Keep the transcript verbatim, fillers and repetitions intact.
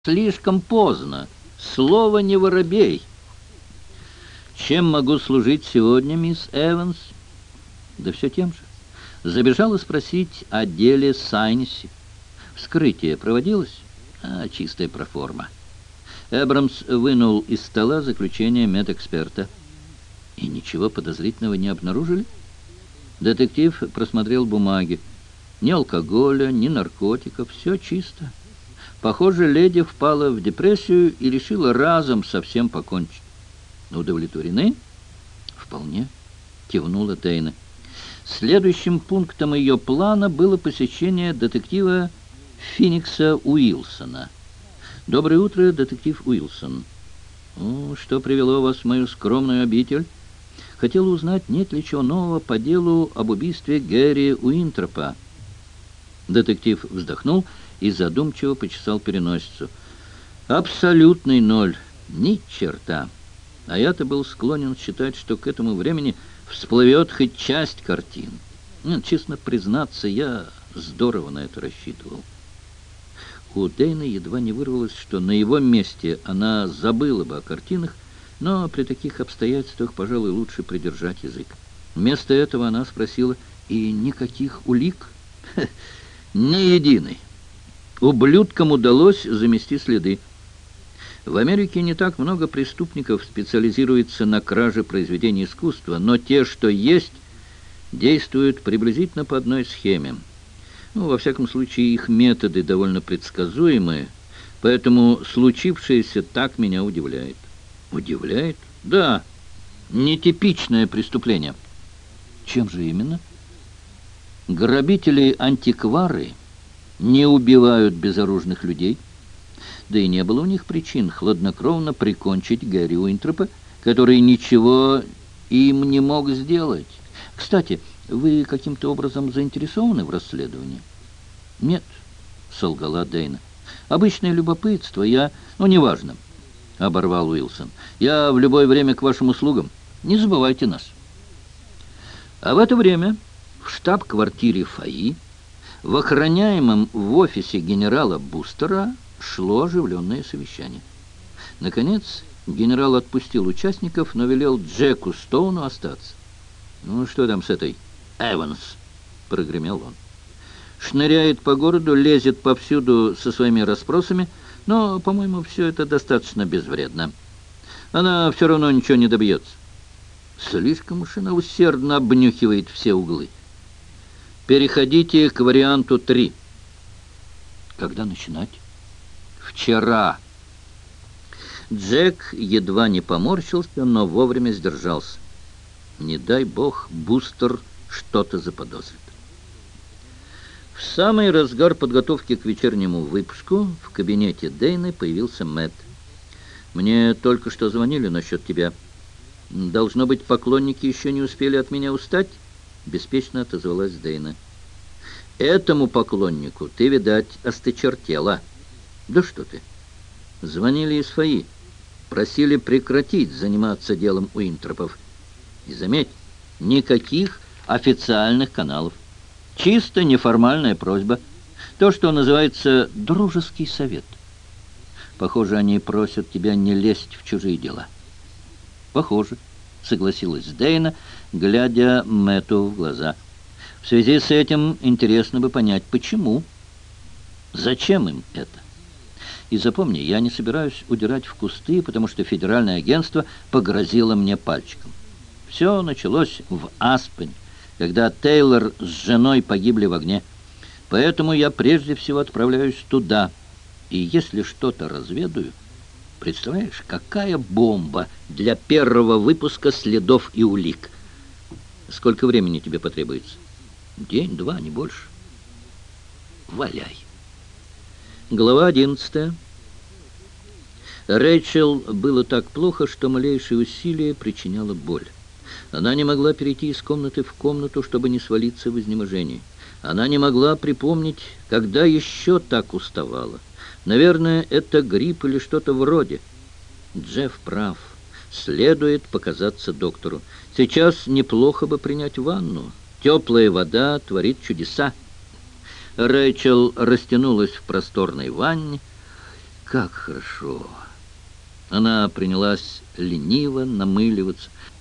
Слишком поздно. Слово не воробей. Чем могу служить сегодня, мисс Эванс? Да все тем же. Забежала спросить о деле Сайнси. Вскрытие проводилось? А, чистая проформа. Эбрамс вынул из стола заключение медэксперта. И ничего подозрительного не обнаружили? Детектив просмотрел бумаги. Ни алкоголя, ни наркотиков. Все чисто. Похоже, леди впала в депрессию и решила разом совсем покончить. Удовлетворены? Вполне, кивнула Дейна. Следующим пунктом ее плана было посещение детектива Финикса Уилсона. Доброе утро, детектив Уилсон. О, что привело вас в мою скромную обитель? Хотела узнать, нет ли чего нового по делу об убийстве Гэри Уинтропа. Детектив вздохнул и задумчиво почесал переносицу. Абсолютный ноль. Ни черта. А я-то был склонен считать, что к этому времени всплывет хоть часть картин. Нет, честно признаться, я здорово на это рассчитывал. У Дейны едва не вырвалось, что на его месте она забыла бы о картинах, но при таких обстоятельствах, пожалуй, лучше придержать язык. Вместо этого она спросила: «И никаких улик?» «Ни единой. Ублюдкам удалось замести следы. В Америке не так много преступников специализируется на краже произведений искусства, но те, что есть, действуют приблизительно по одной схеме. Ну, во всяком случае, их методы довольно предсказуемые, поэтому случившееся так меня удивляет». «Удивляет?» «Да, нетипичное преступление». «Чем же именно?» «Грабители-антиквары не убивают безоружных людей, да и не было у них причин хладнокровно прикончить Гэри Уинтропа, который ничего им не мог сделать. Кстати, вы каким-то образом заинтересованы в расследовании?» «Нет», — солгала Дейна. «Обычное любопытство, я... Ну, неважно», — оборвал Уилсон. «Я в любое время к вашим услугам. Не забывайте нас». А в это время в штаб-квартире ФАИ, в охраняемом в офисе генерала Бустера, шло оживленное совещание. Наконец, генерал отпустил участников, но велел Джеку Стоуну остаться. «Ну, что там с этой Эванс?» — прогремел он. «Шныряет по городу, лезет повсюду со своими расспросами, но, по-моему, все это достаточно безвредно. Она все равно ничего не добьется. Слишком уж она усердно обнюхивает все углы. Переходите к варианту три». «Когда начинать?» «Вчера». Джек едва не поморщился, но вовремя сдержался. Не дай бог, Бустер что-то заподозрит. В самый разгар подготовки к вечернему выпуску в кабинете Дейны появился Мэтт. «Мне только что звонили насчет тебя. Должно быть, поклонники еще не успели от меня устать?» — беспечно отозвалась Дейна. «Этому поклоннику ты, видать, осточертела». «Да что ты!» Звонили из ФАИ, просили прекратить заниматься делом Уинтропов. И заметь, никаких официальных каналов. Чисто неформальная просьба. То, что называется дружеский совет. Похоже, они просят тебя не лезть в чужие дела. Похоже, согласилась Дейна, глядя Мэтту в глаза. В связи с этим интересно бы понять, почему. Зачем им это? И запомни, я не собираюсь удирать в кусты, потому что федеральное агентство погрозило мне пальчиком. Все началось в Аспене, когда Тейлор с женой погибли в огне. Поэтому я прежде всего отправляюсь туда. И если что-то разведаю... Представляешь, какая бомба для первого выпуска «Следов и улик». Сколько времени тебе потребуется? День, два, не больше. Валяй. Глава одиннадцатая. Рэйчел было так плохо, что малейшее усилие причиняло боль. Она не могла перейти из комнаты в комнату, чтобы не свалиться в изнеможении. Она не могла припомнить, когда еще так уставала. Наверное, это грипп или что-то вроде. Джефф прав. Следует показаться доктору. Сейчас неплохо бы принять ванну. Теплая вода творит чудеса. Рэйчел растянулась в просторной ванне. как хорошо!» Она принялась лениво намыливаться.